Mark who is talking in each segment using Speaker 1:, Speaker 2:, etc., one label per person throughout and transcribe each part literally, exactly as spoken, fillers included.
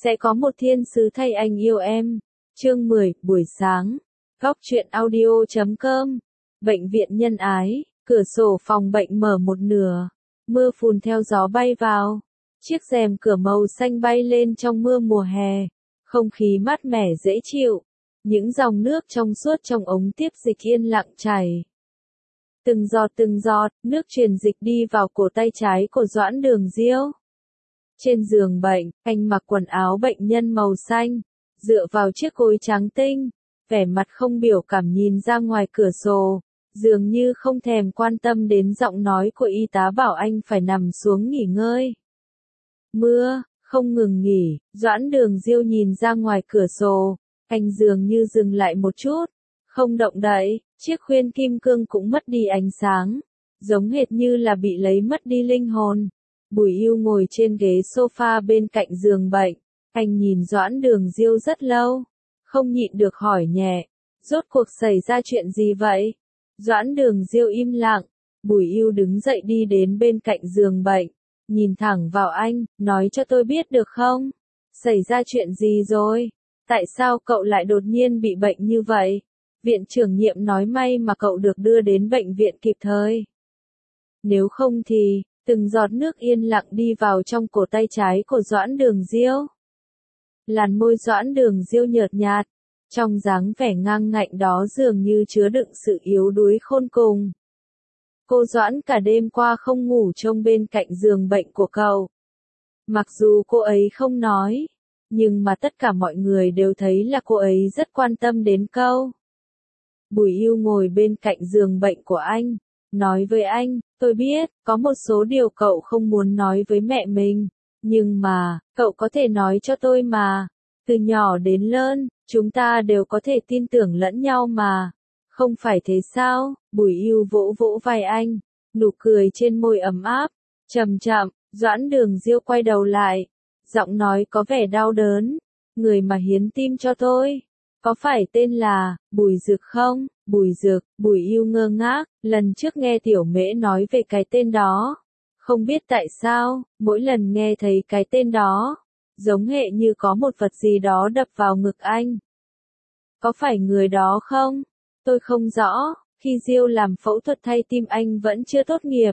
Speaker 1: Sẽ có một thiên sứ thay anh yêu em. Chương mười, buổi sáng. Góc truyện audio chấm com. Bệnh viện nhân ái, cửa sổ phòng bệnh mở một nửa. Mưa phùn theo gió bay vào. Chiếc rèm cửa màu xanh bay lên trong mưa mùa hè. Không khí mát mẻ dễ chịu. Những dòng nước trong suốt trong ống tiếp dịch yên lặng chảy. Từng giọt từng giọt, nước truyền dịch đi vào cổ tay trái của Doãn Đường Diêu. Trên giường bệnh, anh mặc quần áo bệnh nhân màu xanh, dựa vào chiếc gối trắng tinh, vẻ mặt không biểu cảm nhìn ra ngoài cửa sổ, dường như không thèm quan tâm đến giọng nói của y tá bảo anh phải nằm xuống nghỉ ngơi. Mưa, không ngừng nghỉ, Doãn Đường Diêu nhìn ra ngoài cửa sổ, anh dường như dừng lại một chút, không động đậy, chiếc khuyên kim cương cũng mất đi ánh sáng, giống hệt như là bị lấy mất đi linh hồn. Bùi Yêu ngồi trên ghế sofa bên cạnh giường bệnh, anh nhìn Doãn Đường Diêu rất lâu, không nhịn được hỏi nhẹ, rốt cuộc xảy ra chuyện gì vậy? Doãn Đường Diêu im lặng, Bùi Yêu đứng dậy đi đến bên cạnh giường bệnh, nhìn thẳng vào anh, nói cho tôi biết được không? Xảy ra chuyện gì rồi? Tại sao cậu lại đột nhiên bị bệnh như vậy? Viện trưởng Nhiệm nói may mà cậu được đưa đến bệnh viện kịp thời. Nếu không thì, từng giọt nước yên lặng đi vào trong cổ tay trái của Doãn Đường Diêu. Làn môi Doãn Đường Diêu nhợt nhạt, trong dáng vẻ ngang ngạnh đó dường như chứa đựng sự yếu đuối khôn cùng. Cô Doãn cả đêm qua không ngủ trông bên cạnh giường bệnh của cậu. Mặc dù cô ấy không nói, nhưng mà tất cả mọi người đều thấy là cô ấy rất quan tâm đến cậu. Bùi Yêu ngồi bên cạnh giường bệnh của anh, nói với anh, tôi biết, có một số điều cậu không muốn nói với mẹ mình, nhưng mà, cậu có thể nói cho tôi mà. Từ nhỏ đến lớn, chúng ta đều có thể tin tưởng lẫn nhau mà. Không phải thế sao? Bùi Yêu vỗ vỗ vai anh, nụ cười trên môi ấm áp, chậm chậm, Doãn Đường Diêu quay đầu lại, giọng nói có vẻ đau đớn, người mà hiến tim cho tôi, có phải tên là Bùi Dực không? Bùi Dực, Bùi Yêu ngơ ngác, lần trước nghe Tiểu Mễ nói về cái tên đó. Không biết tại sao, mỗi lần nghe thấy cái tên đó, giống hệ như có một vật gì đó đập vào ngực anh. Có phải người đó không? Tôi không rõ, khi Diêu làm phẫu thuật thay tim anh vẫn chưa tốt nghiệp.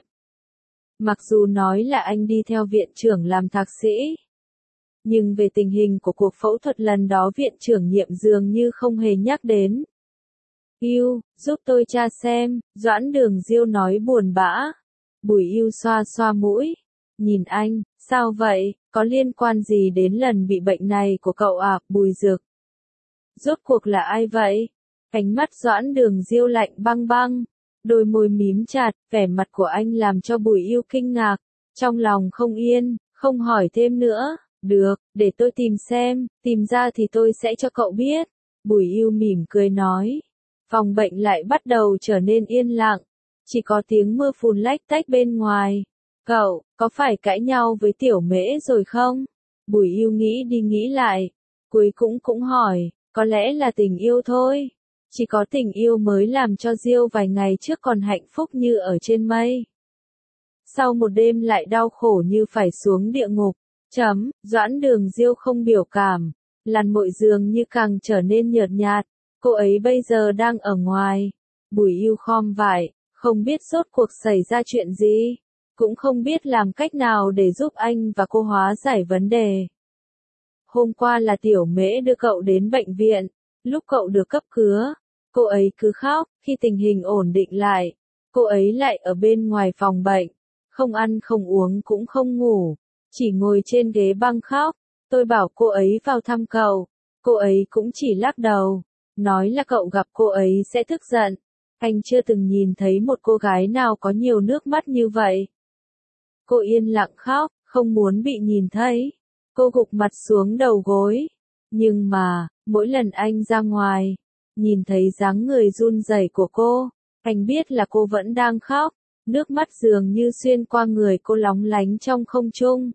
Speaker 1: Mặc dù nói là anh đi theo viện trưởng làm thạc sĩ. Nhưng về tình hình của cuộc phẫu thuật lần đó viện trưởng Nhiệm dường như không hề nhắc đến. Yêu, giúp tôi tra xem, Doãn Đường Diêu nói buồn bã. Bùi Yêu xoa xoa mũi, nhìn anh, sao vậy, có liên quan gì đến lần bị bệnh này của cậu à, Bùi Dực? Rốt cuộc là ai vậy? Ánh mắt Doãn Đường Diêu lạnh băng băng, đôi môi mím chặt, vẻ mặt của anh làm cho Bùi Yêu kinh ngạc, trong lòng không yên, không hỏi thêm nữa. Được, để tôi tìm xem, tìm ra thì tôi sẽ cho cậu biết. Bùi Yêu mỉm cười nói. Phòng bệnh lại bắt đầu trở nên yên lặng, chỉ có tiếng mưa phùn lách tách bên ngoài. Cậu, có phải cãi nhau với Tiểu Mễ rồi không? Bùi Yêu nghĩ đi nghĩ lại, cuối cùng cũng hỏi, có lẽ là tình yêu thôi. Chỉ có tình yêu mới làm cho Diêu vài ngày trước còn hạnh phúc như ở trên mây. Sau một đêm lại đau khổ như phải xuống địa ngục. Chấm, Doãn Đường Diêu không biểu cảm, làn mội dường như càng trở nên nhợt nhạt, cô ấy bây giờ đang ở ngoài. Bùi Yêu khom vải, không biết rốt cuộc xảy ra chuyện gì, cũng không biết làm cách nào để giúp anh và cô hóa giải vấn đề. Hôm qua là Tiểu Mễ đưa cậu đến bệnh viện, lúc cậu được cấp cứu, cô ấy cứ khóc, khi tình hình ổn định lại, cô ấy lại ở bên ngoài phòng bệnh, không ăn không uống cũng không ngủ. Chỉ ngồi trên ghế băng khóc, tôi bảo cô ấy vào thăm cậu, cô ấy cũng chỉ lắc đầu, nói là cậu gặp cô ấy sẽ tức giận, anh chưa từng nhìn thấy một cô gái nào có nhiều nước mắt như vậy. Cô yên lặng khóc, không muốn bị nhìn thấy, cô gục mặt xuống đầu gối, nhưng mà, mỗi lần anh ra ngoài, nhìn thấy dáng người run rẩy của cô, anh biết là cô vẫn đang khóc, nước mắt dường như xuyên qua người cô lóng lánh trong không trung.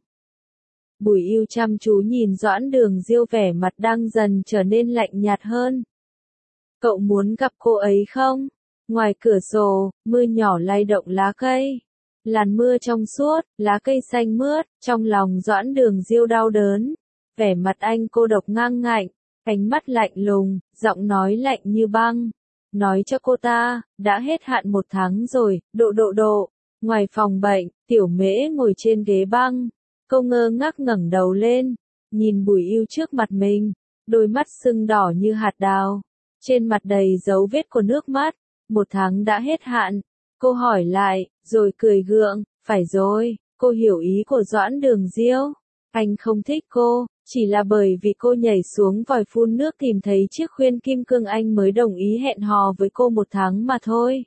Speaker 1: Bùi Yêu chăm chú nhìn Doãn Đường Diêu vẻ mặt đang dần trở nên lạnh nhạt hơn. Cậu muốn gặp cô ấy không? Ngoài cửa sổ, mưa nhỏ lay động lá cây. Làn mưa trong suốt, lá cây xanh mướt, trong lòng Doãn Đường Diêu đau đớn. Vẻ mặt anh cô độc ngang ngạnh, ánh mắt lạnh lùng, giọng nói lạnh như băng. Nói cho cô ta, đã hết hạn một tháng rồi, độ độ độ. Ngoài phòng bệnh, Tiểu Mễ ngồi trên ghế băng. Cô ngơ ngác ngẩng đầu lên, nhìn Bùi Yêu trước mặt mình, đôi mắt sưng đỏ như hạt đào. Trên mặt đầy dấu vết của nước mắt, một tháng đã hết hạn. Cô hỏi lại, rồi cười gượng, phải rồi, cô hiểu ý của Doãn Đường Diêu. Anh không thích cô, chỉ là bởi vì cô nhảy xuống vòi phun nước tìm thấy chiếc khuyên kim cương anh mới đồng ý hẹn hò với cô một tháng mà thôi.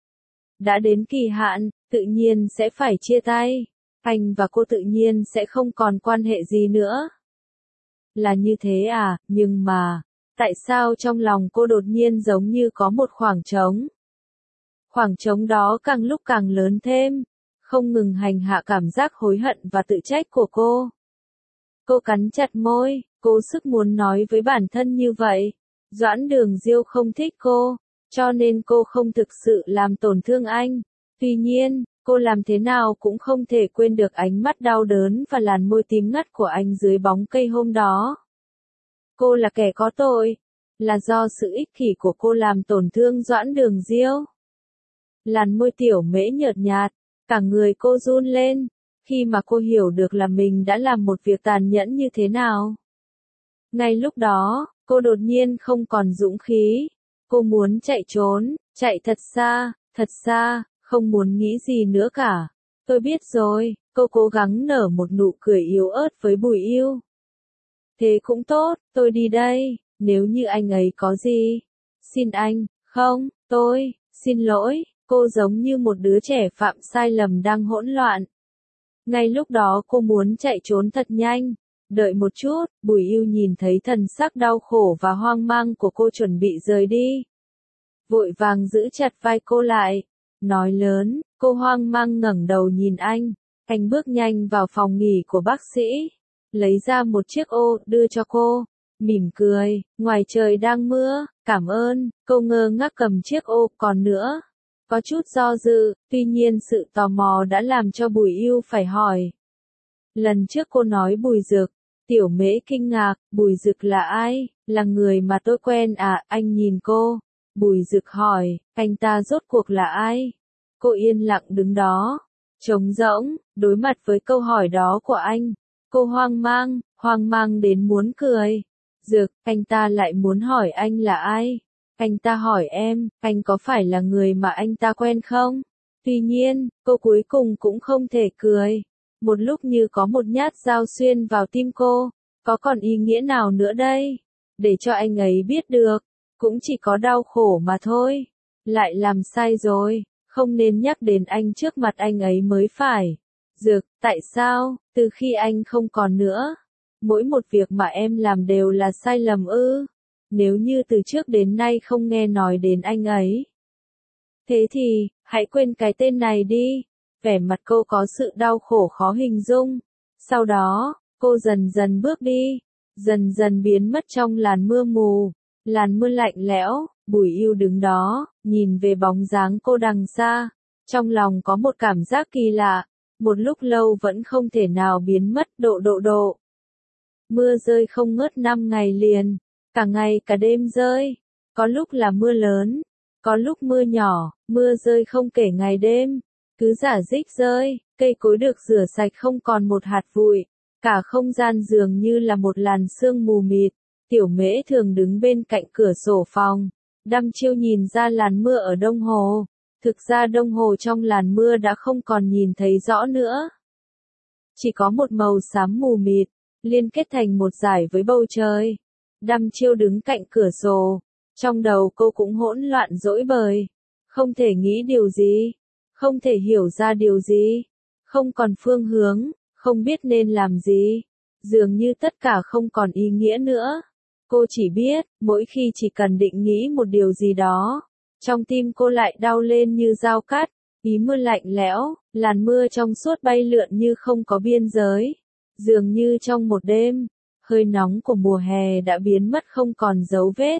Speaker 1: Đã đến kỳ hạn, tự nhiên sẽ phải chia tay. Anh và cô tự nhiên sẽ không còn quan hệ gì nữa. Là như thế à, nhưng mà, tại sao trong lòng cô đột nhiên giống như có một khoảng trống? Khoảng trống đó càng lúc càng lớn thêm, không ngừng hành hạ cảm giác hối hận và tự trách của cô. Cô cắn chặt môi, cố sức muốn nói với bản thân như vậy. Doãn Đường Diêu không thích cô, cho nên cô không thực sự làm tổn thương anh. Tuy nhiên, cô làm thế nào cũng không thể quên được ánh mắt đau đớn và làn môi tím ngắt của anh dưới bóng cây hôm đó. Cô là kẻ có tội, là do sự ích kỷ của cô làm tổn thương Doãn Đường Diêu. Làn môi Tiểu Mễ nhợt nhạt, cả người cô run lên, khi mà cô hiểu được là mình đã làm một việc tàn nhẫn như thế nào. Ngay lúc đó, cô đột nhiên không còn dũng khí. Cô muốn chạy trốn, chạy thật xa, thật xa, không muốn nghĩ gì nữa cả. Tôi biết rồi, cô cố gắng nở một nụ cười yếu ớt với Bùi Yêu. Thế cũng tốt, tôi đi đây, nếu như anh ấy có gì. Xin anh, không, tôi, xin lỗi, cô giống như một đứa trẻ phạm sai lầm đang hỗn loạn. Ngay lúc đó cô muốn chạy trốn thật nhanh. Đợi một chút, Bùi Yêu nhìn thấy thần sắc đau khổ và hoang mang của cô chuẩn bị rời đi. Vội vàng giữ chặt vai cô lại, nói lớn, cô hoang mang ngẩng đầu nhìn anh. Anh bước nhanh vào phòng nghỉ của bác sĩ, lấy ra một chiếc ô, đưa cho cô, mỉm cười, ngoài trời đang mưa, cảm ơn, cô ngơ ngác cầm chiếc ô, còn nữa. Có chút do dự, tuy nhiên sự tò mò đã làm cho Bùi Yêu phải hỏi. Lần trước cô nói Bùi Dực, Tiểu Mễ kinh ngạc, Bùi Dực là ai? Là người mà tôi quen à? Anh nhìn cô. Bùi Dực hỏi, anh ta rốt cuộc là ai? Cô yên lặng đứng đó, trống rỗng, đối mặt với câu hỏi đó của anh. Cô hoang mang, hoang mang đến muốn cười. Dực, anh ta lại muốn hỏi anh là ai? Anh ta hỏi em, anh có phải là người mà anh ta quen không? Tuy nhiên, cô cuối cùng cũng không thể cười. Một lúc như có một nhát dao xuyên vào tim cô, có còn ý nghĩa nào nữa đây? Để cho anh ấy biết được, cũng chỉ có đau khổ mà thôi. Lại làm sai rồi, không nên nhắc đến anh trước mặt anh ấy mới phải. Dực, tại sao, từ khi anh không còn nữa, mỗi một việc mà em làm đều là sai lầm ư? Nếu như từ trước đến nay không nghe nói đến anh ấy. Thế thì, hãy quên cái tên này đi. Vẻ mặt cô có sự đau khổ khó hình dung. Sau đó, cô dần dần bước đi, dần dần biến mất trong làn mưa mù, làn mưa lạnh lẽo. Bùi Yêu đứng đó, nhìn về bóng dáng cô đằng xa, trong lòng có một cảm giác kỳ lạ, một lúc lâu vẫn không thể nào biến mất. Độ độ độ. Mưa rơi không ngớt năm ngày liền, cả ngày cả đêm rơi, có lúc là mưa lớn, có lúc mưa nhỏ, mưa rơi không kể ngày đêm. Cứ rả rích rơi, cây cối được rửa sạch không còn một hạt bụi, cả không gian dường như là một làn sương mù mịt. Tiểu Mễ thường đứng bên cạnh cửa sổ phòng, đăm chiêu nhìn ra làn mưa ở Đông Hồ. Thực ra Đông Hồ trong làn mưa đã không còn nhìn thấy rõ nữa. Chỉ có một màu xám mù mịt, liên kết thành một dải với bầu trời. Đăm chiêu đứng cạnh cửa sổ, trong đầu cô cũng hỗn loạn rối bời, không thể nghĩ điều gì. Không thể hiểu ra điều gì, không còn phương hướng, không biết nên làm gì, dường như tất cả không còn ý nghĩa nữa. Cô chỉ biết, mỗi khi chỉ cần định nghĩ một điều gì đó, trong tim cô lại đau lên như dao cắt, ý mưa lạnh lẽo, làn mưa trong suốt bay lượn như không có biên giới, dường như trong một đêm, hơi nóng của mùa hè đã biến mất không còn dấu vết.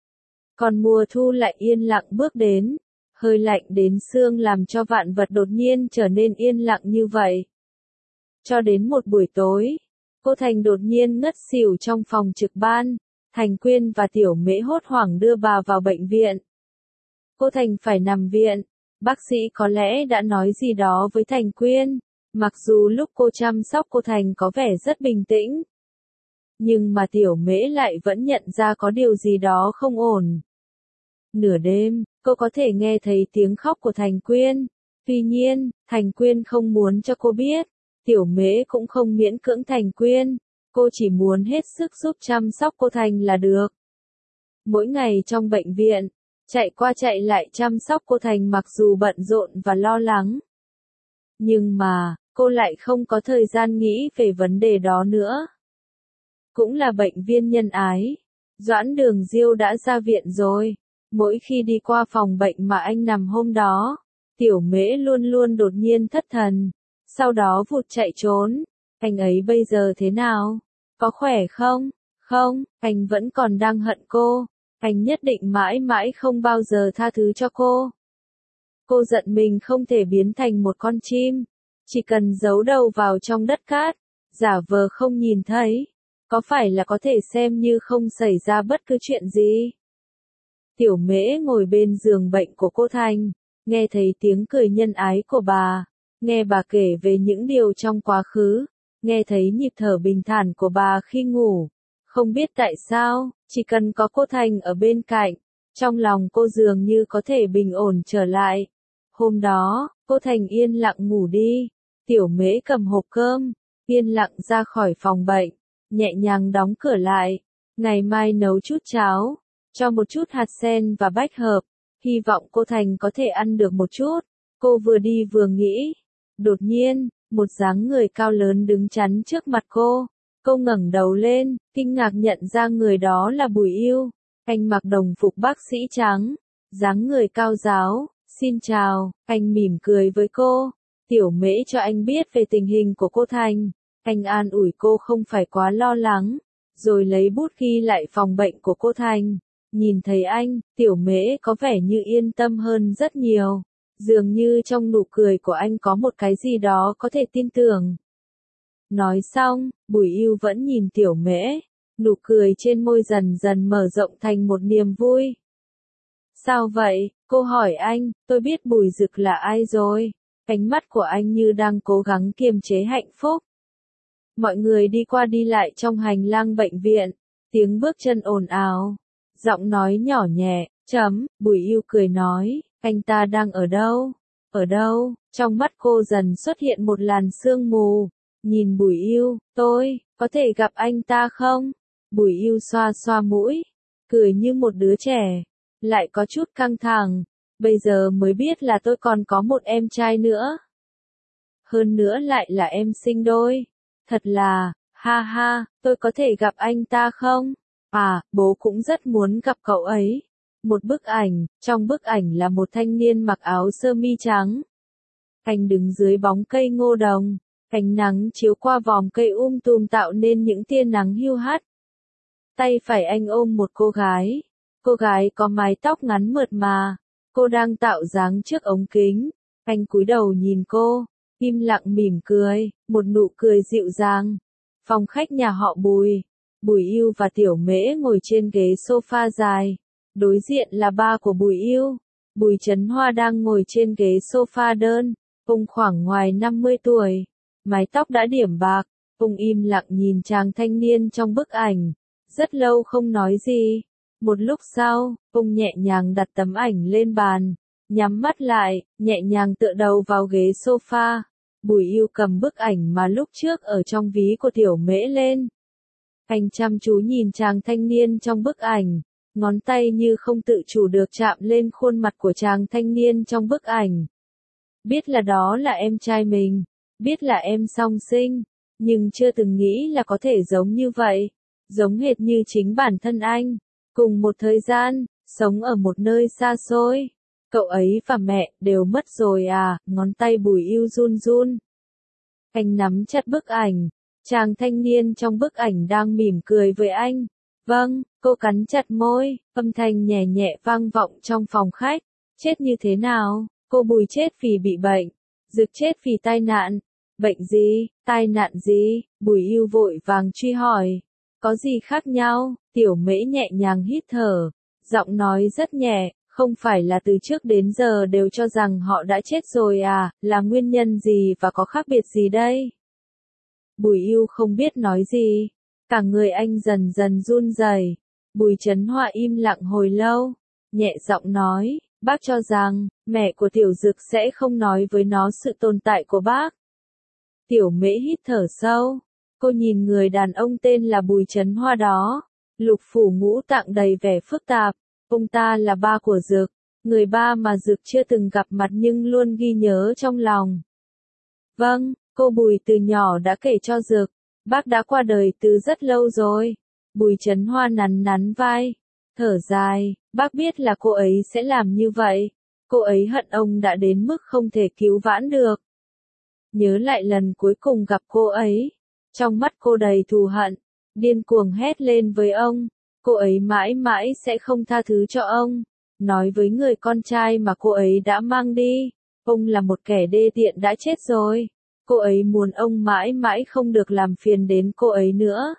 Speaker 1: Còn mùa thu lại yên lặng bước đến. Hơi lạnh đến xương làm cho vạn vật đột nhiên trở nên yên lặng như vậy. Cho đến một buổi tối, Cô Thành đột nhiên ngất xỉu trong phòng trực ban. Thành Quyên và Tiểu Mễ hốt hoảng đưa bà vào bệnh viện. Cô Thành phải nằm viện. Bác sĩ có lẽ đã nói gì đó với Thành Quyên. Mặc dù lúc cô chăm sóc cô Thành có vẻ rất bình tĩnh. Nhưng mà Tiểu Mễ lại vẫn nhận ra có điều gì đó không ổn. Nửa đêm, cô có thể nghe thấy tiếng khóc của Thành Quyên. Tuy nhiên, Thành Quyên không muốn cho cô biết. Tiểu Mễ cũng không miễn cưỡng Thành Quyên. Cô chỉ muốn hết sức giúp chăm sóc cô Thành là được. Mỗi ngày trong bệnh viện, chạy qua chạy lại chăm sóc cô Thành mặc dù bận rộn và lo lắng. Nhưng mà, cô lại không có thời gian nghĩ về vấn đề đó nữa. Cũng là bệnh viên nhân ái. Doãn Đường Diêu đã ra viện rồi. Mỗi khi đi qua phòng bệnh mà anh nằm hôm đó, Tiểu Mễ luôn luôn đột nhiên thất thần. Sau đó vụt chạy trốn. Anh ấy bây giờ thế nào? Có khỏe không? Không, anh vẫn còn đang hận cô. Anh nhất định mãi mãi không bao giờ tha thứ cho cô. Cô giận mình không thể biến thành một con chim. Chỉ cần giấu đầu vào trong đất cát, giả vờ không nhìn thấy. Có phải là có thể xem như không xảy ra bất cứ chuyện gì? Tiểu Mễ ngồi bên giường bệnh của cô Thành, nghe thấy tiếng cười nhân ái của bà, nghe bà kể về những điều trong quá khứ, nghe thấy nhịp thở bình thản của bà khi ngủ. Không biết tại sao, chỉ cần có cô Thành ở bên cạnh, trong lòng cô dường như có thể bình ổn trở lại. Hôm đó, cô Thành yên lặng ngủ đi. Tiểu Mễ cầm hộp cơm, yên lặng ra khỏi phòng bệnh, nhẹ nhàng đóng cửa lại. Ngày mai nấu chút cháo, cho một chút hạt sen và bách hợp, hy vọng cô Thành có thể ăn được một chút. Cô vừa đi vừa nghĩ. Đột nhiên, một dáng người cao lớn đứng chắn trước mặt cô. Cô ngẩng đầu lên, kinh ngạc nhận ra người đó là Bùi Yêu. Anh mặc đồng phục bác sĩ trắng, dáng người cao ráo. Xin chào, anh mỉm cười với cô. Tiểu Mễ cho anh biết về tình hình của cô Thành. Anh an ủi cô không phải quá lo lắng, rồi lấy bút ghi lại phòng bệnh của cô Thành. Nhìn thấy anh, Tiểu Mễ có vẻ như yên tâm hơn rất nhiều. Dường như trong nụ cười của anh có một cái gì đó có thể tin tưởng. Nói xong, Bùi Yêu vẫn nhìn Tiểu Mễ. Nụ cười trên môi dần dần mở rộng thành một niềm vui. Sao vậy? Cô hỏi anh, tôi biết Bùi Dực là ai rồi. Ánh mắt của anh như đang cố gắng kiềm chế hạnh phúc. Mọi người đi qua đi lại trong hành lang bệnh viện. Tiếng bước chân ồn ào. Giọng nói nhỏ nhẹ, chấm, Bùi Yêu cười nói, anh ta đang ở đâu? Ở đâu? Trong mắt cô dần xuất hiện một làn sương mù. Nhìn Bùi Yêu, tôi, có thể gặp anh ta không? Bùi Yêu xoa xoa mũi, cười như một đứa trẻ. Lại có chút căng thẳng. Bây giờ mới biết là tôi còn có một em trai nữa. Hơn nữa lại là em sinh đôi. Thật là, ha ha, tôi có thể gặp anh ta không? À, bố cũng rất muốn gặp cậu ấy. Một bức ảnh, trong bức ảnh là một thanh niên mặc áo sơ mi trắng. Anh đứng dưới bóng cây ngô đồng. Ánh nắng chiếu qua vòm cây um tùm tạo nên những tia nắng hiu hắt. Tay phải anh ôm một cô gái. Cô gái có mái tóc ngắn mượt mà. Cô đang tạo dáng trước ống kính. Anh cúi đầu nhìn cô, im lặng mỉm cười, một nụ cười dịu dàng. Phòng khách nhà họ Bùi. Bùi Yêu và Tiểu Mễ ngồi trên ghế sofa dài. Đối diện là ba của Bùi Yêu. Bùi Trấn Hoa đang ngồi trên ghế sofa đơn. Ông khoảng ngoài năm mươi tuổi. Mái tóc đã điểm bạc. Ông im lặng nhìn chàng thanh niên trong bức ảnh. Rất lâu không nói gì. Một lúc sau, ông nhẹ nhàng đặt tấm ảnh lên bàn. Nhắm mắt lại, nhẹ nhàng tựa đầu vào ghế sofa. Bùi Yêu cầm bức ảnh mà lúc trước ở trong ví của Tiểu Mễ lên. Anh chăm chú nhìn chàng thanh niên trong bức ảnh. Ngón tay như không tự chủ được chạm lên khuôn mặt của chàng thanh niên trong bức ảnh. Biết là đó là em trai mình. Biết là em song sinh. Nhưng chưa từng nghĩ là có thể giống như vậy. Giống hệt như chính bản thân anh. Cùng một thời gian, sống ở một nơi xa xôi. Cậu ấy và mẹ đều mất rồi à, ngón tay Bùi Yêu run run. Anh nắm chặt bức ảnh. Chàng thanh niên trong bức ảnh đang mỉm cười với anh. Vâng, cô cắn chặt môi, âm thanh nhẹ nhẹ vang vọng trong phòng khách. Chết như thế nào? Cô Bùi chết vì bị bệnh. Dực chết vì tai nạn. Bệnh gì, tai nạn gì, Bùi Yêu vội vàng truy hỏi. Có gì khác nhau, Tiểu Mễ nhẹ nhàng hít thở, giọng nói rất nhẹ, không phải là từ trước đến giờ đều cho rằng họ đã chết rồi à, là nguyên nhân gì và có khác biệt gì đây? Bùi Yêu không biết nói gì, cả người anh dần dần run rẩy. Bùi Chấn Hoa im lặng hồi lâu, nhẹ giọng nói, bác cho rằng, mẹ của Tiểu Dực sẽ không nói với nó sự tồn tại của bác. Tiểu Mễ hít thở sâu, cô nhìn người đàn ông tên là Bùi Chấn Hoa đó, lục phủ ngũ tạng đầy vẻ phức tạp, ông ta là ba của Dực, người ba mà Dực chưa từng gặp mặt nhưng luôn ghi nhớ trong lòng. Vâng, cô Bùi từ nhỏ đã kể cho Dực, bác đã qua đời từ rất lâu rồi. Bùi Chấn Hoa nắn nắn vai, thở dài, bác biết là cô ấy sẽ làm như vậy, cô ấy hận ông đã đến mức không thể cứu vãn được. Nhớ lại lần cuối cùng gặp cô ấy, trong mắt cô đầy thù hận, điên cuồng hét lên với ông, cô ấy mãi mãi sẽ không tha thứ cho ông, nói với người con trai mà cô ấy đã mang đi, ông là một kẻ đê tiện đã chết rồi, cô ấy muốn ông mãi mãi không được làm phiền đến cô ấy nữa.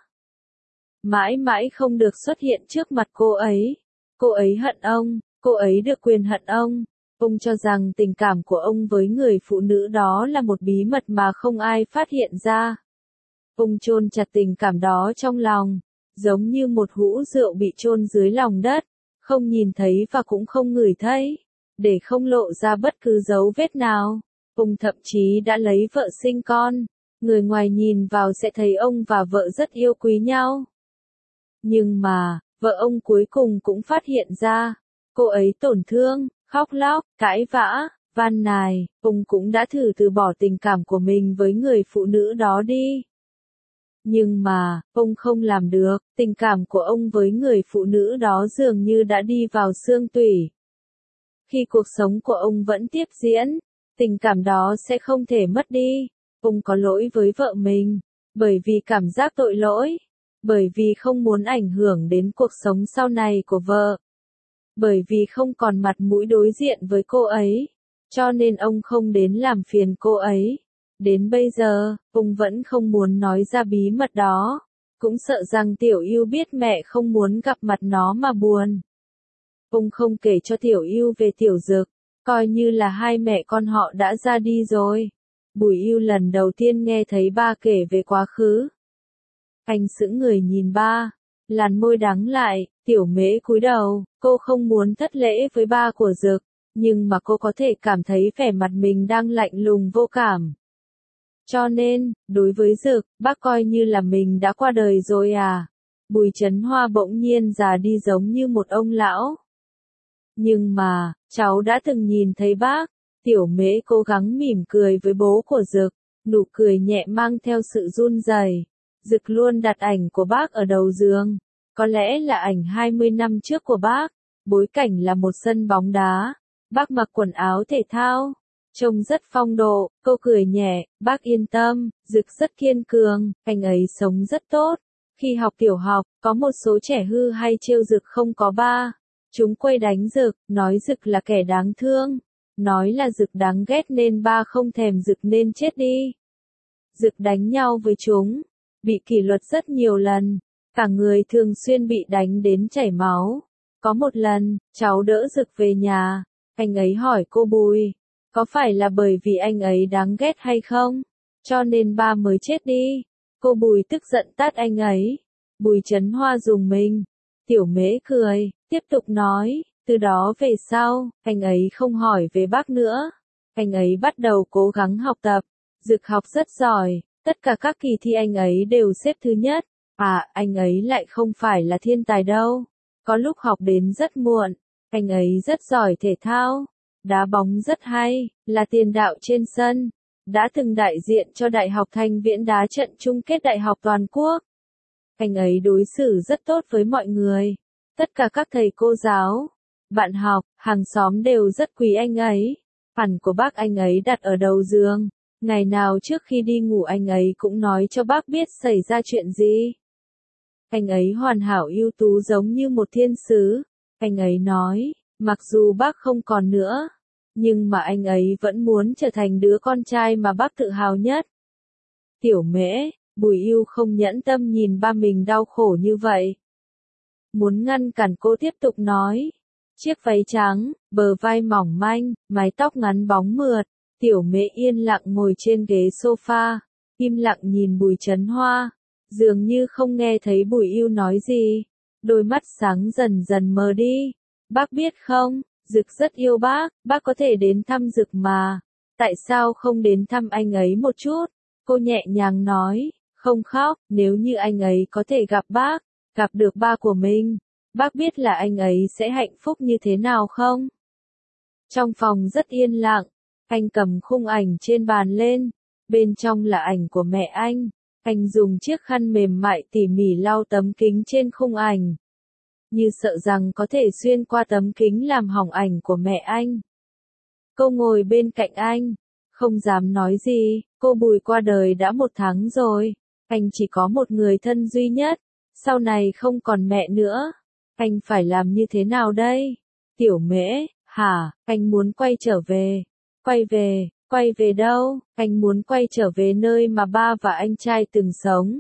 Speaker 1: Mãi mãi không được xuất hiện trước mặt cô ấy. Cô ấy hận ông, cô ấy được quyền hận ông. Ông cho rằng tình cảm của ông với người phụ nữ đó là một bí mật mà không ai phát hiện ra. Ông chôn chặt tình cảm đó trong lòng, giống như một hũ rượu bị chôn dưới lòng đất, không nhìn thấy và cũng không ngửi thấy, để không lộ ra bất cứ dấu vết nào. Ông thậm chí đã lấy vợ sinh con, người ngoài nhìn vào sẽ thấy ông và vợ rất yêu quý nhau. Nhưng mà, vợ ông cuối cùng cũng phát hiện ra, cô ấy tổn thương, khóc lóc, cãi vã, van nài, ông cũng đã thử từ bỏ tình cảm của mình với người phụ nữ đó đi. Nhưng mà, ông không làm được, tình cảm của ông với người phụ nữ đó dường như đã đi vào xương tủy. Khi cuộc sống của ông vẫn tiếp diễn, tình cảm đó sẽ không thể mất đi. Ông có lỗi với vợ mình, bởi vì cảm giác tội lỗi. Bởi vì không muốn ảnh hưởng đến cuộc sống sau này của vợ. Bởi vì không còn mặt mũi đối diện với cô ấy. Cho nên ông không đến làm phiền cô ấy. Đến bây giờ, ông vẫn không muốn nói ra bí mật đó. Cũng sợ rằng Tiểu Yêu biết mẹ không muốn gặp mặt nó mà buồn. Ông không kể cho Tiểu Yêu về Tiểu Dực, coi như là hai mẹ con họ đã ra đi rồi. Bùi Yêu lần đầu tiên nghe thấy ba kể về quá khứ. Anh sững người nhìn ba, làn môi đắng lại, Tiểu Mễ cúi đầu, cô không muốn thất lễ với ba của Dực, nhưng mà cô có thể cảm thấy vẻ mặt mình đang lạnh lùng vô cảm. Cho nên, đối với Dực, bác coi như là mình đã qua đời rồi à? Bùi Chấn Hoa bỗng nhiên già đi giống như một ông lão. Nhưng mà, cháu đã từng nhìn thấy bác. Tiểu Mễ cố gắng mỉm cười với bố của Dực, nụ cười nhẹ mang theo sự run rẩy. Dực luôn đặt ảnh của bác ở đầu giường, có lẽ là ảnh hai mươi năm trước của bác, bối cảnh là một sân bóng đá, bác mặc quần áo thể thao, trông rất phong độ, cô cười nhẹ, bác yên tâm, Dực rất kiên cường, anh ấy sống rất tốt. Khi học tiểu học, có một số trẻ hư hay trêu Dực không có ba, chúng quay đánh Dực, nói Dực là kẻ đáng thương, nói là Dực đáng ghét nên ba không thèm Dực nên chết đi. Dực đánh nhau với chúng, bị kỷ luật rất nhiều lần, cả người thường xuyên bị đánh đến chảy máu. Có một lần, cháu đỡ Dực về nhà, anh ấy hỏi cô Bùi, có phải là bởi vì anh ấy đáng ghét hay không, cho nên ba mới chết đi. Cô Bùi tức giận tát anh ấy. Bùi Chấn Hoa rùng mình. Tiểu Mễ cười, tiếp tục nói, từ đó về sau, anh ấy không hỏi về bác nữa. Anh ấy bắt đầu cố gắng học tập, Dực học rất giỏi. Tất cả các kỳ thi anh ấy đều xếp thứ nhất. À, anh ấy lại không phải là thiên tài đâu. Có lúc học đến rất muộn. Anh ấy rất giỏi thể thao. Đá bóng rất hay, là tiền đạo trên sân. Đã từng đại diện cho Đại học Thanh Viễn đá trận chung kết Đại học Toàn quốc. Anh ấy đối xử rất tốt với mọi người. Tất cả các thầy cô giáo, bạn học, hàng xóm đều rất quý anh ấy. Ảnh của bác anh ấy đặt ở đầu giường. Ngày nào trước khi đi ngủ anh ấy cũng nói cho bác biết xảy ra chuyện gì. Anh ấy hoàn hảo ưu tú giống như một thiên sứ. Anh ấy nói, mặc dù bác không còn nữa, nhưng mà anh ấy vẫn muốn trở thành đứa con trai mà bác tự hào nhất. Tiểu Mễ, Bùi Yêu không nhẫn tâm nhìn ba mình đau khổ như vậy. Muốn ngăn cản cô tiếp tục nói. Chiếc váy trắng, bờ vai mỏng manh, mái tóc ngắn bóng mượt. Tiểu Mễ yên lặng ngồi trên ghế sofa, im lặng nhìn Bùi Chấn Hoa, dường như không nghe thấy Bùi Yêu nói gì. Đôi mắt sáng dần dần mờ đi. Bác biết không, Dực rất yêu bác, bác có thể đến thăm Dực mà. Tại sao không đến thăm anh ấy một chút? Cô nhẹ nhàng nói, không khóc, nếu như anh ấy có thể gặp bác, gặp được ba của mình, bác biết là anh ấy sẽ hạnh phúc như thế nào không? Trong phòng rất yên lặng, anh cầm khung ảnh trên bàn lên, bên trong là ảnh của mẹ anh, anh dùng chiếc khăn mềm mại tỉ mỉ lau tấm kính trên khung ảnh, như sợ rằng có thể xuyên qua tấm kính làm hỏng ảnh của mẹ anh. Cô ngồi bên cạnh anh, không dám nói gì, cô Bùi qua đời đã một tháng rồi, anh chỉ có một người thân duy nhất, sau này không còn mẹ nữa, anh phải làm như thế nào đây? Tiểu Mễ, hả, anh muốn quay trở về, quay về, quay về đâu? Anh muốn quay trở về nơi mà ba và anh trai từng sống.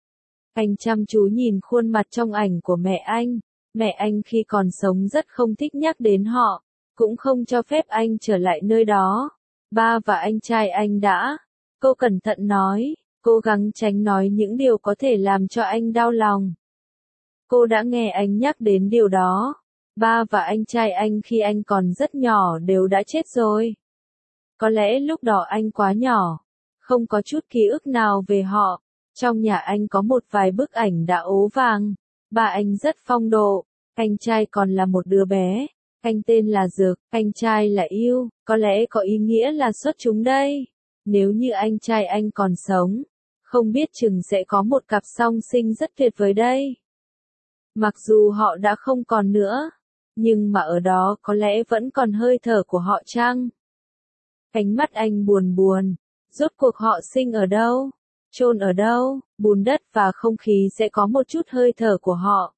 Speaker 1: Anh chăm chú nhìn khuôn mặt trong ảnh của mẹ anh, mẹ anh khi còn sống rất không thích nhắc đến họ, cũng không cho phép anh trở lại nơi đó. Ba và anh trai anh đã, cô cẩn thận nói, cố gắng tránh nói những điều có thể làm cho anh đau lòng. Cô đã nghe anh nhắc đến điều đó. Ba và anh trai anh khi anh còn rất nhỏ đều đã chết rồi. Có lẽ lúc đó anh quá nhỏ, không có chút ký ức nào về họ. Trong nhà anh có một vài bức ảnh đã ố vàng. Ba anh rất phong độ, anh trai còn là một đứa bé. Anh tên là Dực, anh trai là Yêu, có lẽ có ý nghĩa là xuất chúng đây. Nếu như anh trai anh còn sống, không biết chừng sẽ có một cặp song sinh rất tuyệt vời đây. Mặc dù họ đã không còn nữa, nhưng mà ở đó có lẽ vẫn còn hơi thở của họ chăng? Ánh mắt anh buồn buồn, rốt cuộc họ sinh ở đâu? Chôn ở đâu? Bùn đất và không khí sẽ có một chút hơi thở của họ.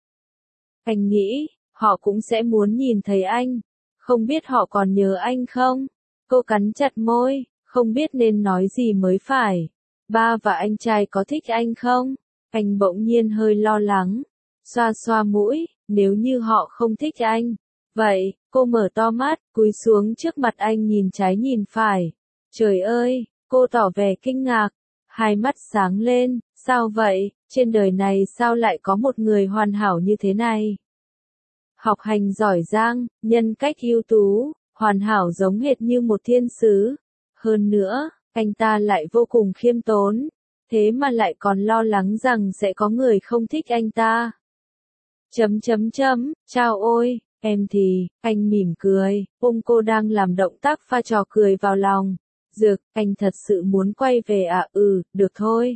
Speaker 1: Anh nghĩ, họ cũng sẽ muốn nhìn thấy anh. Không biết họ còn nhớ anh không? Cô cắn chặt môi, không biết nên nói gì mới phải. Ba và anh trai có thích anh không? Anh bỗng nhiên hơi lo lắng. Xoa xoa mũi, nếu như họ không thích anh. Vậy, cô mở to mắt, cúi xuống trước mặt anh nhìn trái nhìn phải. Trời ơi, cô tỏ vẻ kinh ngạc. Hai mắt sáng lên, sao vậy, trên đời này sao lại có một người hoàn hảo như thế này? Học hành giỏi giang, nhân cách ưu tú, hoàn hảo giống hệt như một thiên sứ. Hơn nữa, anh ta lại vô cùng khiêm tốn, thế mà lại còn lo lắng rằng sẽ có người không thích anh ta. Chấm chấm chấm, chao ôi, em thì, anh mỉm cười, ôm cô đang làm động tác pha trò cười vào lòng. Dực, anh thật sự muốn quay về à? Ừ, được thôi.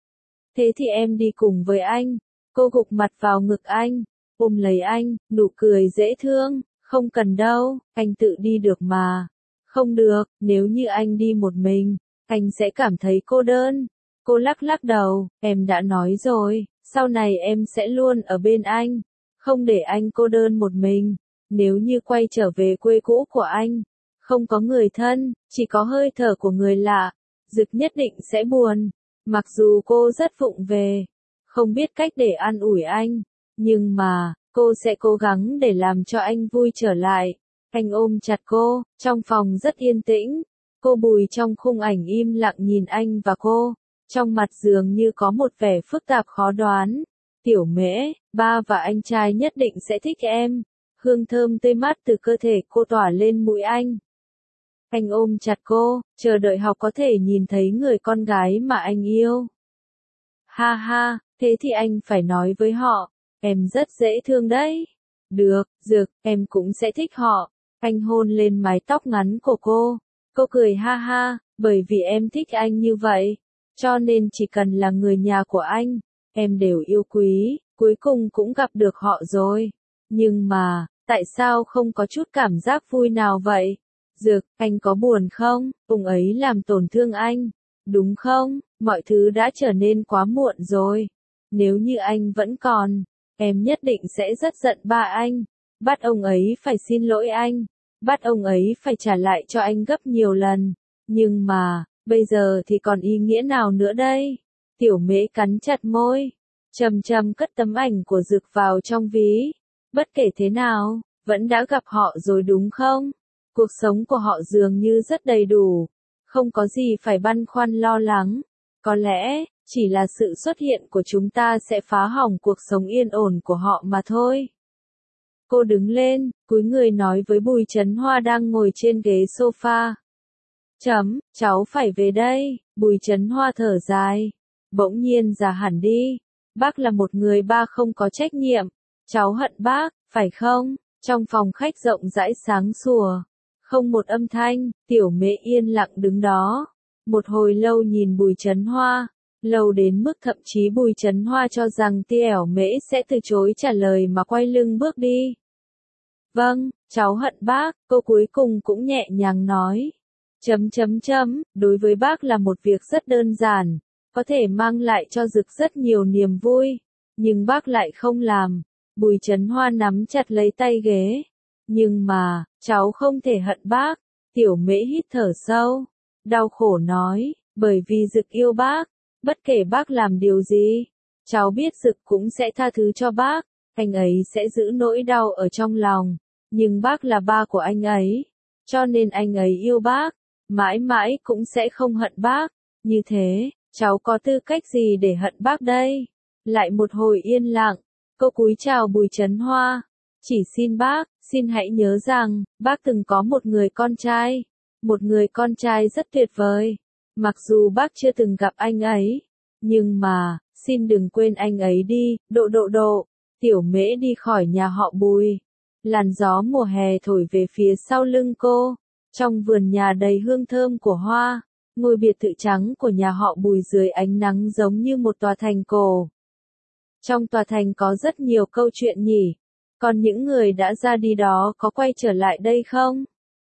Speaker 1: Thế thì em đi cùng với anh. Cô gục mặt vào ngực anh, ôm lấy anh, nụ cười dễ thương. Không cần đâu, anh tự đi được mà. Không được, nếu như anh đi một mình, anh sẽ cảm thấy cô đơn. Cô lắc lắc đầu, em đã nói rồi, sau này em sẽ luôn ở bên anh. Không để anh cô đơn một mình. Nếu như quay trở về quê cũ của anh, không có người thân, chỉ có hơi thở của người lạ, Dực nhất định sẽ buồn. Mặc dù cô rất vụng về, không biết cách để an ủi anh, nhưng mà, cô sẽ cố gắng để làm cho anh vui trở lại. Anh ôm chặt cô, trong phòng rất yên tĩnh. Cô Bùi trong khung ảnh im lặng nhìn anh và cô, trong mặt dường như có một vẻ phức tạp khó đoán. Tiểu Mễ, ba và anh trai nhất định sẽ thích em. Hương thơm tươi mát từ cơ thể cô tỏa lên mũi anh. Anh ôm chặt cô, chờ đợi học có thể nhìn thấy người con gái mà anh yêu. Ha ha, thế thì anh phải nói với họ, em rất dễ thương đấy. Được, Dực, em cũng sẽ thích họ. Anh hôn lên mái tóc ngắn của cô. Cô cười ha ha, bởi vì em thích anh như vậy. Cho nên chỉ cần là người nhà của anh, em đều yêu quý, cuối cùng cũng gặp được họ rồi. Nhưng mà, tại sao không có chút cảm giác vui nào vậy? Dực, anh có buồn không? Ông ấy làm tổn thương anh, đúng không? Mọi thứ đã trở nên quá muộn rồi. Nếu như anh vẫn còn, em nhất định sẽ rất giận ba anh. Bắt ông ấy phải xin lỗi anh. Bắt ông ấy phải trả lại cho anh gấp nhiều lần. Nhưng mà, Bây giờ thì còn ý nghĩa nào nữa đây? Tiểu Mễ cắn chặt môi, chầm chầm cất tấm ảnh của Dực vào trong ví. Bất kể thế nào, vẫn đã gặp họ rồi đúng không? Cuộc sống của họ dường như rất đầy đủ, không có gì phải băn khoăn lo lắng. Có lẽ, chỉ là sự xuất hiện của chúng ta sẽ phá hỏng cuộc sống yên ổn của họ mà thôi. Cô đứng lên, cúi người nói với Bùi Chấn Hoa đang ngồi trên ghế sofa. Chấm, cháu phải về đây. Bùi Chấn Hoa thở dài, bỗng nhiên già hẳn đi. Bác là một người ba không có trách nhiệm. Cháu hận bác, phải không? Trong phòng khách rộng rãi sáng sủa, không một âm thanh, Tiểu Mễ yên lặng đứng đó. Một hồi lâu nhìn Bùi Chấn Hoa, lâu đến mức thậm chí Bùi Chấn Hoa cho rằng Tiểu Mễ sẽ từ chối trả lời mà quay lưng bước đi. Vâng, cháu hận bác, cô cuối cùng cũng nhẹ nhàng nói. Chấm chấm chấm, đối với bác là một việc rất đơn giản, có thể mang lại cho Dực rất nhiều niềm vui, nhưng bác lại không làm. Bùi Chấn Hoa nắm chặt lấy tay ghế. Nhưng mà, cháu không thể hận bác. Tiểu Mễ hít thở sâu, đau khổ nói, bởi vì Dực yêu bác, bất kể bác làm điều gì, cháu biết Dực cũng sẽ tha thứ cho bác, anh ấy sẽ giữ nỗi đau ở trong lòng, nhưng bác là ba của anh ấy, cho nên anh ấy yêu bác, mãi mãi cũng sẽ không hận bác, như thế, cháu có tư cách gì để hận bác đây? Lại một hồi yên lặng, cô cúi chào Bùi Chấn Hoa, chỉ xin bác, xin hãy nhớ rằng, bác từng có một người con trai, một người con trai rất tuyệt vời, mặc dù bác chưa từng gặp anh ấy, nhưng mà, xin đừng quên anh ấy đi, độ độ độ. Tiểu Mễ đi khỏi nhà họ Bùi, làn gió mùa hè thổi về phía sau lưng cô, trong vườn nhà đầy hương thơm của hoa, ngôi biệt thự trắng của nhà họ Bùi dưới ánh nắng giống như một tòa thành cổ. Trong tòa thành có rất nhiều câu chuyện nhỉ, còn những người đã ra đi đó có quay trở lại đây không?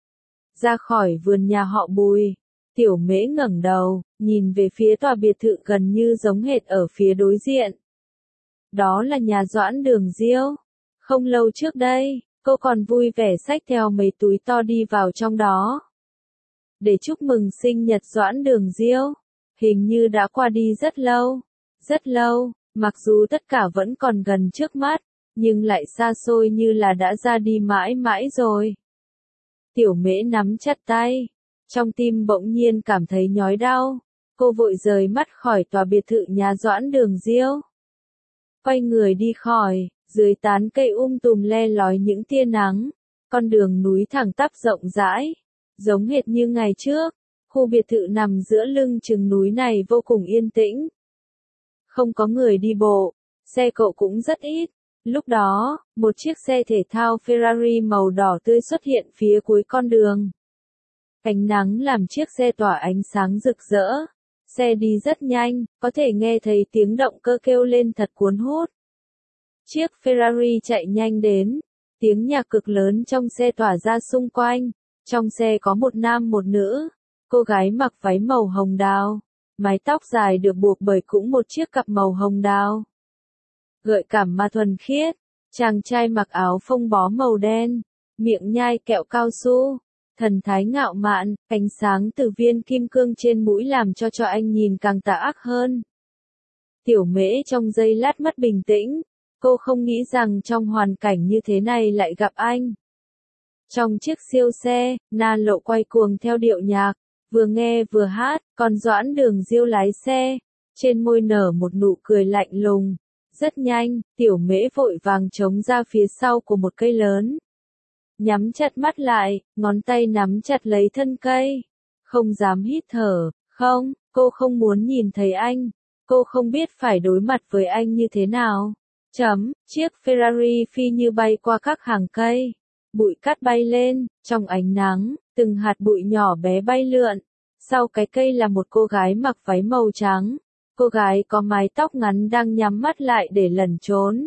Speaker 1: Ra khỏi vườn nhà họ Bùi, Tiểu Mễ ngẩng đầu, nhìn về phía tòa biệt thự gần như giống hệt ở phía đối diện. Đó là nhà Doãn Đường Diêu. Không lâu trước đây, cô còn vui vẻ xách theo mấy túi to đi vào trong đó. Để chúc mừng sinh nhật Doãn Đường Diêu. Hình như đã qua đi rất lâu. Rất lâu, mặc dù tất cả vẫn còn gần trước mắt, nhưng lại xa xôi như là đã ra đi mãi mãi rồi. Tiểu Mễ nắm chặt tay, trong tim bỗng nhiên cảm thấy nhói đau. Cô vội rời mắt khỏi tòa biệt thự nhà Doãn Đường Diêu. Quay người đi khỏi, dưới tán cây um tùm le lói những tia nắng, con đường núi thẳng tắp rộng rãi, giống hệt như ngày trước, khu biệt thự nằm giữa lưng chừng núi này vô cùng yên tĩnh. Không có người đi bộ, xe cộ cũng rất ít, lúc đó, một chiếc xe thể thao Ferrari màu đỏ tươi xuất hiện phía cuối con đường. Ánh nắng làm chiếc xe tỏa ánh sáng rực rỡ. Xe đi rất nhanh, có thể nghe thấy tiếng động cơ kêu lên thật cuốn hút. Chiếc Ferrari chạy nhanh đến, tiếng nhạc cực lớn trong xe tỏa ra xung quanh. Trong xe có một nam một nữ, cô gái mặc váy màu hồng đào, mái tóc dài được buộc bởi cũng một chiếc cặp màu hồng đào. Gợi cảm mà thuần khiết, chàng trai mặc áo phông bó màu đen, miệng nhai kẹo cao su. Thần thái ngạo mạn, ánh sáng từ viên kim cương trên mũi làm cho cho anh nhìn càng tà ác hơn. Tiểu Mễ trong giây lát mất bình tĩnh, cô không nghĩ rằng trong hoàn cảnh như thế này lại gặp anh. Trong chiếc siêu xe, Na Lộ quay cuồng theo điệu nhạc, vừa nghe vừa hát, còn Doãn Đường Diêu lái xe, trên môi nở một nụ cười lạnh lùng. Rất nhanh, Tiểu Mễ vội vàng chống ra phía sau của một cây lớn. Nhắm chặt mắt lại, ngón tay nắm chặt lấy thân cây. Không dám hít thở, không, cô không muốn nhìn thấy anh. Cô không biết phải đối mặt với anh như thế nào. Chấm, chiếc Ferrari phi như bay qua các hàng cây. Bụi cát bay lên, trong ánh nắng, từng hạt bụi nhỏ bé bay lượn. Sau cái cây là một cô gái mặc váy màu trắng. Cô gái có mái tóc ngắn đang nhắm mắt lại để lẩn trốn.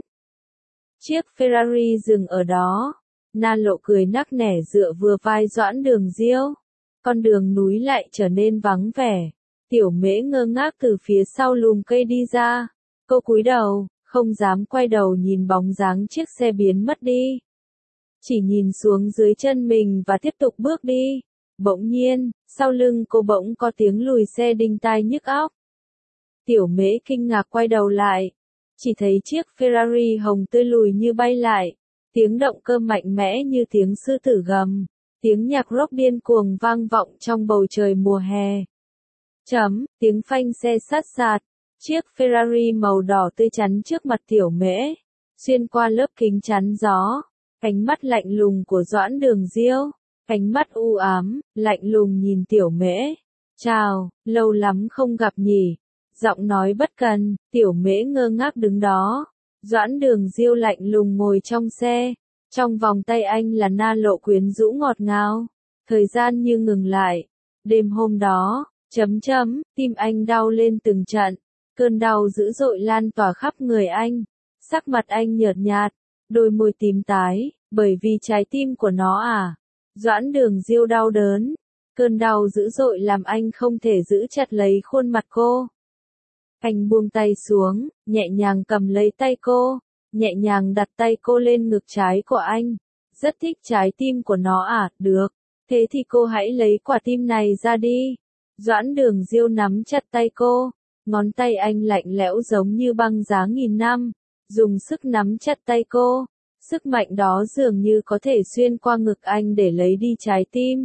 Speaker 1: Chiếc Ferrari dừng ở đó. Na Lộ cười nắc nẻ dựa vừa vai Doãn Đường Diêu. Con đường núi lại trở nên vắng vẻ. Tiểu Mễ ngơ ngác từ phía sau lùm cây đi ra. Cô cúi đầu, không dám quay đầu nhìn bóng dáng chiếc xe biến mất đi. Chỉ nhìn xuống dưới chân mình và tiếp tục bước đi. Bỗng nhiên, sau lưng cô bỗng có tiếng lùi xe đinh tai nhức óc. Tiểu Mễ kinh ngạc quay đầu lại, chỉ thấy chiếc Ferrari hồng tươi lùi như bay lại, tiếng động cơ mạnh mẽ như tiếng sư tử gầm, tiếng nhạc rock điên cuồng vang vọng trong bầu trời mùa hè. Chấm, tiếng phanh xe sát sạt, chiếc Ferrari màu đỏ tươi chắn trước mặt Tiểu Mễ, xuyên qua lớp kính chắn gió, ánh mắt lạnh lùng của Doãn Đường Diêu, ánh mắt u ám, lạnh lùng nhìn Tiểu Mễ. Chào, lâu lắm không gặp nhỉ. Giọng nói bất cần, Tiểu Mễ ngơ ngác đứng đó. Doãn Đường Diêu lạnh lùng ngồi trong xe, trong vòng tay anh là na lộ quyến rũ ngọt ngào. Thời gian như ngừng lại. Đêm hôm đó, chấm chấm, tim anh đau lên từng trận, cơn đau dữ dội lan tỏa khắp người anh. Sắc mặt anh nhợt nhạt, đôi môi tím tái, bởi vì trái tim của nó à. Doãn Đường Diêu đau đớn, cơn đau dữ dội làm anh không thể giữ chặt lấy khuôn mặt cô. Anh buông tay xuống, nhẹ nhàng cầm lấy tay cô, nhẹ nhàng đặt tay cô lên ngực trái của anh. Rất thích trái tim của nó à, được, thế thì cô hãy lấy quả tim này ra đi. Doãn Đường Diêu nắm chặt tay cô, ngón tay anh lạnh lẽo giống như băng giá nghìn năm, dùng sức nắm chặt tay cô, sức mạnh đó dường như có thể xuyên qua ngực anh để lấy đi trái tim.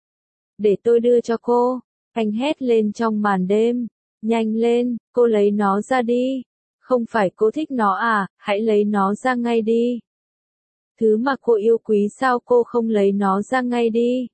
Speaker 1: Để tôi đưa cho cô, anh hét lên trong màn đêm. Nhanh lên, cô lấy nó ra đi. Không phải cô thích nó à, hãy lấy nó ra ngay đi. Thứ mà cô yêu quý sao cô không lấy nó ra ngay đi.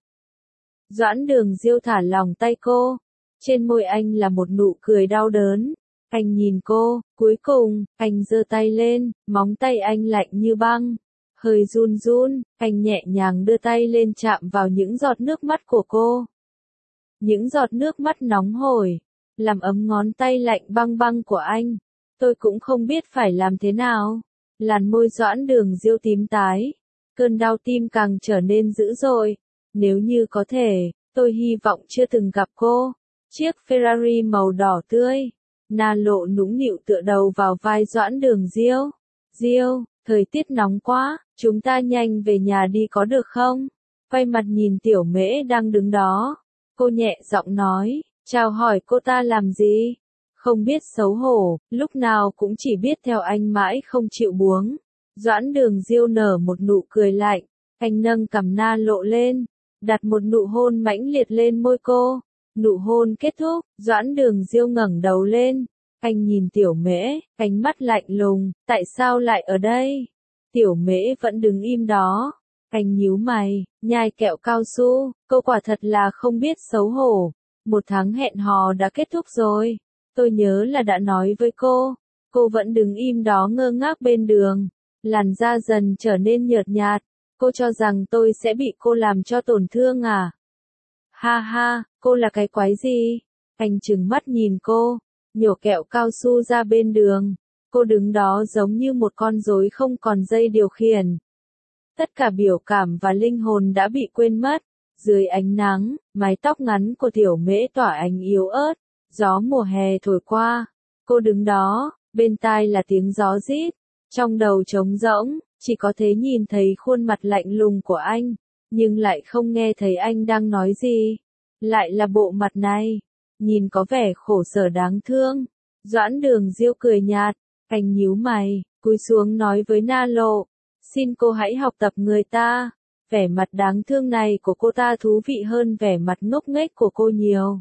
Speaker 1: Doãn Đường Diêu thả lỏng tay cô. Trên môi anh là một nụ cười đau đớn. Anh nhìn cô, cuối cùng, anh giơ tay lên, móng tay anh lạnh như băng. Hơi run run, anh nhẹ nhàng đưa tay lên chạm vào những giọt nước mắt của cô. Những giọt nước mắt nóng hổi, làm ấm ngón tay lạnh băng băng của anh. Tôi cũng không biết phải làm thế nào. Làn môi Doãn Đường Diêu tím tái. Cơn đau tim càng trở nên dữ dội. Nếu như có thể, tôi hy vọng chưa từng gặp cô. Chiếc Ferrari màu đỏ tươi. Na lộ nũng nịu tựa đầu vào vai Doãn Đường Diêu. Diêu, thời tiết nóng quá, chúng ta nhanh về nhà đi có được không? Quay mặt nhìn Tiểu Mễ đang đứng đó. Cô nhẹ giọng nói. Chào hỏi cô ta làm gì? Không biết xấu hổ, lúc nào cũng chỉ biết theo anh mãi không chịu buông. Doãn Đường Diêu nở một nụ cười lạnh, anh nâng cằm na lộ lên, đặt một nụ hôn mãnh liệt lên môi cô. Nụ hôn kết thúc, Doãn Đường Diêu ngẩng đầu lên, anh nhìn Tiểu Mễ, ánh mắt lạnh lùng, tại sao lại ở đây? Tiểu Mễ vẫn đứng im đó. Anh nhíu mày, nhai kẹo cao su, cô quả thật là không biết xấu hổ. Một tháng hẹn hò đã kết thúc rồi. Tôi nhớ là đã nói với cô. Cô vẫn đứng im đó ngơ ngác bên đường. Làn da dần trở nên nhợt nhạt. Cô cho rằng tôi sẽ bị cô làm cho tổn thương à? Ha ha, cô là cái quái gì? Anh trừng mắt nhìn cô, nhổ kẹo cao su ra bên đường. Cô đứng đó giống như một con rối không còn dây điều khiển. Tất cả biểu cảm và linh hồn đã bị quên mất. Dưới ánh nắng, mái tóc ngắn của Tiểu Mễ tỏa ánh yếu ớt, gió mùa hè thổi qua. Cô đứng đó, bên tai là tiếng gió rít, trong đầu trống rỗng, chỉ có thể nhìn thấy khuôn mặt lạnh lùng của anh, nhưng lại không nghe thấy anh đang nói gì. Lại là bộ mặt này, nhìn có vẻ khổ sở đáng thương. Doãn Đường Diêu cười nhạt, anh nhíu mày, cúi xuống nói với Na Lộ, xin cô hãy học tập người ta. Vẻ mặt đáng thương này của cô ta thú vị hơn vẻ mặt ngốc nghếch của cô nhiều.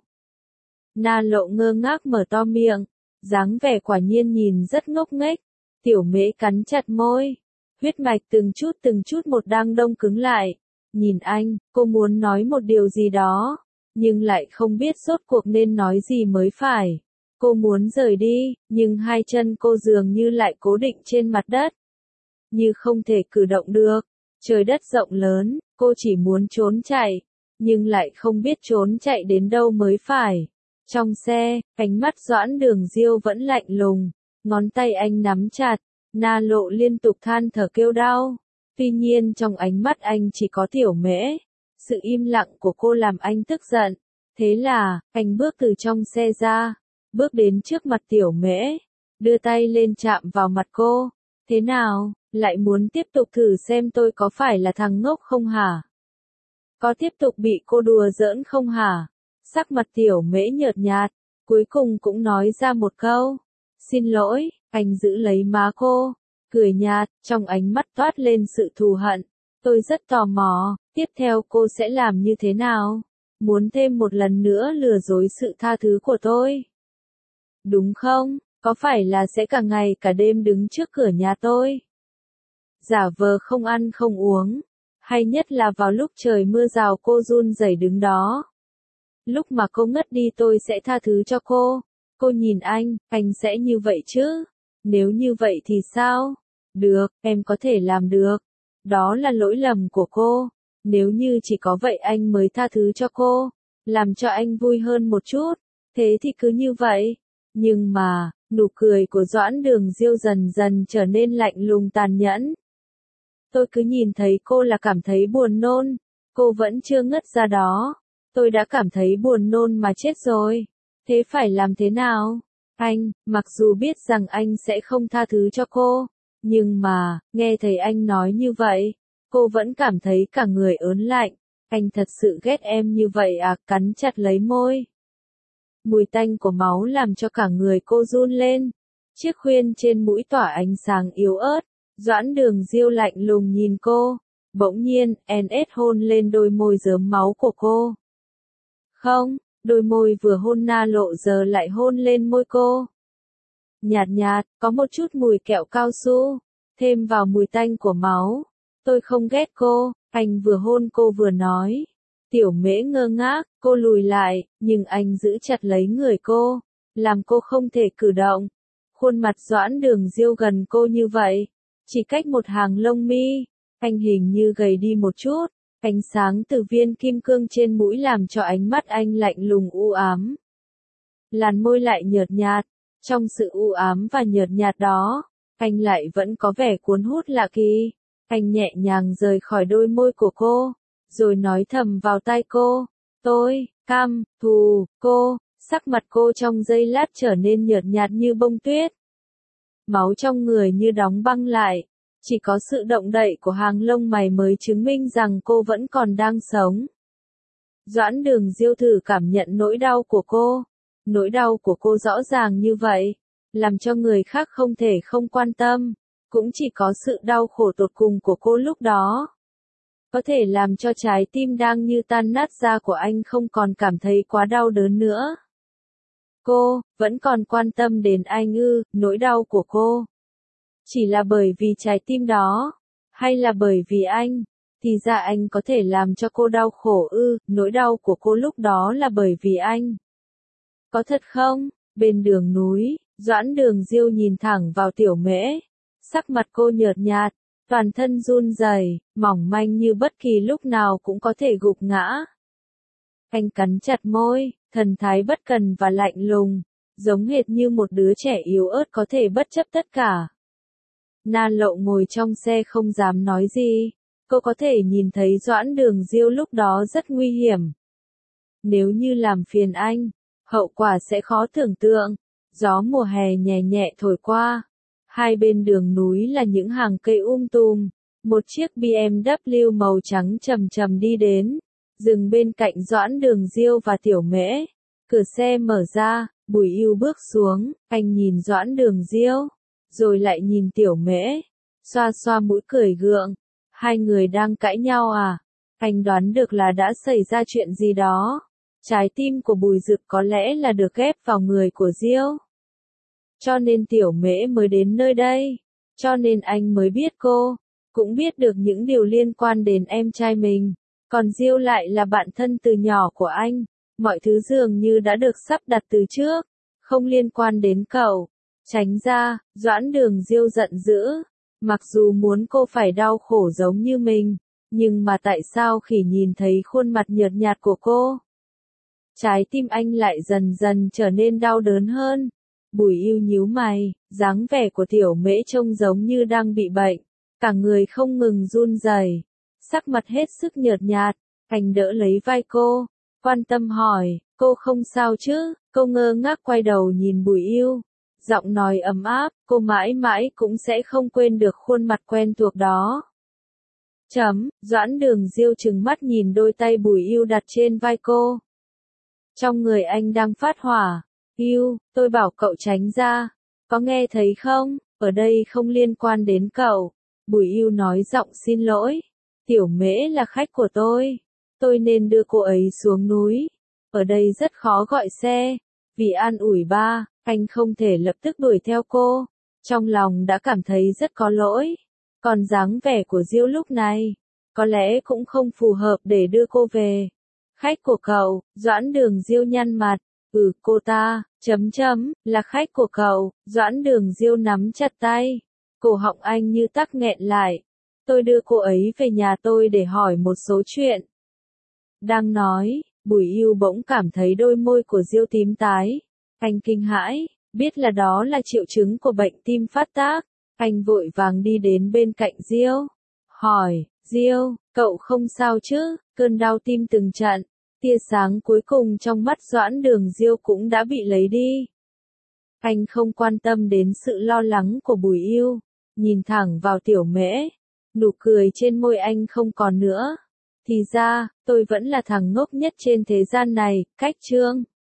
Speaker 1: Na Lộ ngơ ngác mở to miệng, dáng vẻ quả nhiên nhìn rất ngốc nghếch. Tiểu Mễ cắn chặt môi, huyết mạch từng chút từng chút một đang đông cứng lại. Nhìn anh, cô muốn nói một điều gì đó, nhưng lại không biết rốt cuộc nên nói gì mới phải. Cô muốn rời đi, nhưng hai chân cô dường như lại cố định trên mặt đất, như không thể cử động được. Trời đất rộng lớn, cô chỉ muốn trốn chạy, nhưng lại không biết trốn chạy đến đâu mới phải. Trong xe, ánh mắt Doãn Đường Diêu vẫn lạnh lùng, ngón tay anh nắm chặt, Na Lộ liên tục than thở kêu đau. Tuy nhiên trong ánh mắt anh chỉ có Tiểu Mễ. Sự im lặng của cô làm anh tức giận. Thế là, anh bước từ trong xe ra, bước đến trước mặt Tiểu Mễ, đưa tay lên chạm vào mặt cô. Thế nào, lại muốn tiếp tục thử xem tôi có phải là thằng ngốc không hả? Có tiếp tục bị cô đùa giỡn không hả? Sắc mặt tiểu mễ nhợt nhạt, cuối cùng cũng nói ra một câu. Xin lỗi, anh giữ lấy má cô, cười nhạt, trong ánh mắt toát lên sự thù hận. Tôi rất tò mò, tiếp theo cô sẽ làm như thế nào? Muốn thêm một lần nữa lừa dối sự tha thứ của tôi? Đúng không? Có phải là sẽ cả ngày cả đêm đứng trước cửa nhà tôi? Giả vờ không ăn không uống, hay nhất là vào lúc trời mưa rào cô run rẩy đứng đó. Lúc mà cô ngất đi tôi sẽ tha thứ cho cô. Cô nhìn anh, anh sẽ như vậy chứ? Nếu như vậy thì sao? Được, em có thể làm được. Đó là lỗi lầm của cô. Nếu như chỉ có vậy anh mới tha thứ cho cô, làm cho anh vui hơn một chút, thế thì cứ như vậy. Nhưng mà, nụ cười của Doãn Đường Diêu dần dần trở nên lạnh lùng tàn nhẫn. Tôi cứ nhìn thấy cô là cảm thấy buồn nôn. Cô vẫn chưa ngất ra đó. Tôi đã cảm thấy buồn nôn mà chết rồi. Thế phải làm thế nào? Anh, mặc dù biết rằng anh sẽ không tha thứ cho cô, nhưng mà, nghe thấy anh nói như vậy, cô vẫn cảm thấy cả người ớn lạnh. Anh thật sự ghét em như vậy à? Cắn chặt lấy môi. Mùi tanh của máu làm cho cả người cô run lên. Chiếc khuyên trên mũi tỏa ánh sáng yếu ớt. Doãn Đường Diêu lạnh lùng nhìn cô. Bỗng nhiên, en ét hôn lên đôi môi rớm máu của cô. Không, đôi môi vừa hôn na lộ giờ lại hôn lên môi cô. Nhạt nhạt, có một chút mùi kẹo cao su, thêm vào mùi tanh của máu. Tôi không ghét cô, anh vừa hôn cô vừa nói. Tiểu Mễ ngơ ngác, cô lùi lại, nhưng anh giữ chặt lấy người cô, làm cô không thể cử động. Khuôn mặt Doãn Đường Diêu gần cô như vậy, chỉ cách một hàng lông mi, anh hình như gầy đi một chút. Ánh sáng từ viên kim cương trên mũi làm cho ánh mắt anh lạnh lùng u ám. Làn môi lại nhợt nhạt, trong sự u ám và nhợt nhạt đó, anh lại vẫn có vẻ cuốn hút lạ kỳ. Anh nhẹ nhàng rời khỏi đôi môi của cô, rồi nói thầm vào tai cô, tôi, cam, thù, cô. Sắc mặt cô trong giây lát trở nên nhợt nhạt như bông tuyết. Máu trong người như đóng băng lại. Chỉ có sự động đậy của hàng lông mày mới chứng minh rằng cô vẫn còn đang sống. Doãn Đường Diêu thử cảm nhận nỗi đau của cô. Nỗi đau của cô rõ ràng như vậy, làm cho người khác không thể không quan tâm. Cũng chỉ có sự đau khổ tột cùng của cô lúc đó có thể làm cho trái tim đang như tan nát ra của anh không còn cảm thấy quá đau đớn nữa. Cô, vẫn còn quan tâm đến anh ư? Nỗi đau của cô chỉ là bởi vì trái tim đó, hay là bởi vì anh? Thì ra anh có thể làm cho cô đau khổ ư? Nỗi đau của cô lúc đó là bởi vì anh. Có thật không? Bên đường núi, Doãn Đường Diêu nhìn thẳng vào Tiểu Mễ. Sắc mặt cô nhợt nhạt, toàn thân run rẩy, mỏng manh như bất kỳ lúc nào cũng có thể gục ngã. Anh cắn chặt môi, thần thái bất cần và lạnh lùng, giống hệt như một đứa trẻ yếu ớt có thể bất chấp tất cả. Na Lộ ngồi trong xe không dám nói gì. Cô có thể nhìn thấy Doãn Đường Diêu lúc đó rất nguy hiểm. Nếu như làm phiền anh, hậu quả sẽ khó tưởng tượng. Gió mùa hè nhẹ nhẹ thổi qua. Hai bên đường núi là những hàng cây um tùm. Một chiếc bê em vê màu trắng chậm chậm đi đến, dừng bên cạnh Doãn Đường Diêu và Tiểu Mễ. Cửa xe mở ra, Bùi Ưu bước xuống, anh nhìn Doãn Đường Diêu, rồi lại nhìn Tiểu Mễ, xoa xoa mũi cười gượng. Hai người đang cãi nhau à? Anh đoán được là đã xảy ra chuyện gì đó. Trái tim của Bùi Dực có lẽ là được ghép vào người của Diêu. Cho nên Tiểu Mễ mới đến nơi đây. Cho nên anh mới biết cô, cũng biết được những điều liên quan đến em trai mình. Còn Diêu lại là bạn thân từ nhỏ của anh. Mọi thứ dường như đã được sắp đặt từ trước, không liên quan đến cậu. Tránh ra, Doãn Đường Diêu giận dữ. Mặc dù muốn cô phải đau khổ giống như mình, nhưng mà tại sao khi nhìn thấy khuôn mặt nhợt nhạt của cô, trái tim anh lại dần dần trở nên đau đớn hơn. Bùi Ưu nhíu mày, dáng vẻ của Tiểu Mễ trông giống như đang bị bệnh, cả người không ngừng run rẩy, sắc mặt hết sức nhợt nhạt. Anh đỡ lấy vai cô, quan tâm hỏi, cô không sao chứ? Cô ngơ ngác quay đầu nhìn Bùi Ưu, giọng nói ấm áp, cô mãi mãi cũng sẽ không quên được khuôn mặt quen thuộc đó. Chấm, Doãn Đường Diêu trừng mắt nhìn đôi tay Bùi Yêu đặt trên vai cô. Trong người anh đang phát hỏa. Yêu, tôi bảo cậu tránh ra. Có nghe thấy không? Ở đây không liên quan đến cậu. Bùi Yêu nói giọng xin lỗi. Tiểu Mễ là khách của tôi. Tôi nên đưa cô ấy xuống núi. Ở đây rất khó gọi xe. Vì an ủi ba, anh không thể lập tức đuổi theo cô. Trong lòng đã cảm thấy rất có lỗi. Còn dáng vẻ của Diêu lúc này, có lẽ cũng không phù hợp để đưa cô về. Khách của cậu, Doãn Đường Diêu nhăn mặt. Ừ, cô ta, chấm chấm, là khách của cậu. Doãn Đường Diêu nắm chặt tay. Cổ họng anh như tắc nghẹn lại. Tôi đưa cô ấy về nhà tôi để hỏi một số chuyện. Đang nói, Bùi Yêu bỗng cảm thấy đôi môi của Diêu tím tái. Anh kinh hãi, biết là đó là triệu chứng của bệnh tim phát tác. Anh vội vàng đi đến bên cạnh Diêu. Hỏi, Diêu, cậu không sao chứ? Cơn đau tim từng trận. Tia sáng cuối cùng trong mắt Doãn Đường Diêu cũng đã bị lấy đi. Anh không quan tâm đến sự lo lắng của Bùi Yêu. Nhìn thẳng vào Tiểu Mễ. Nụ cười trên môi anh không còn nữa. Thì ra, tôi vẫn là thằng ngốc nhất trên thế gian này, cách chương.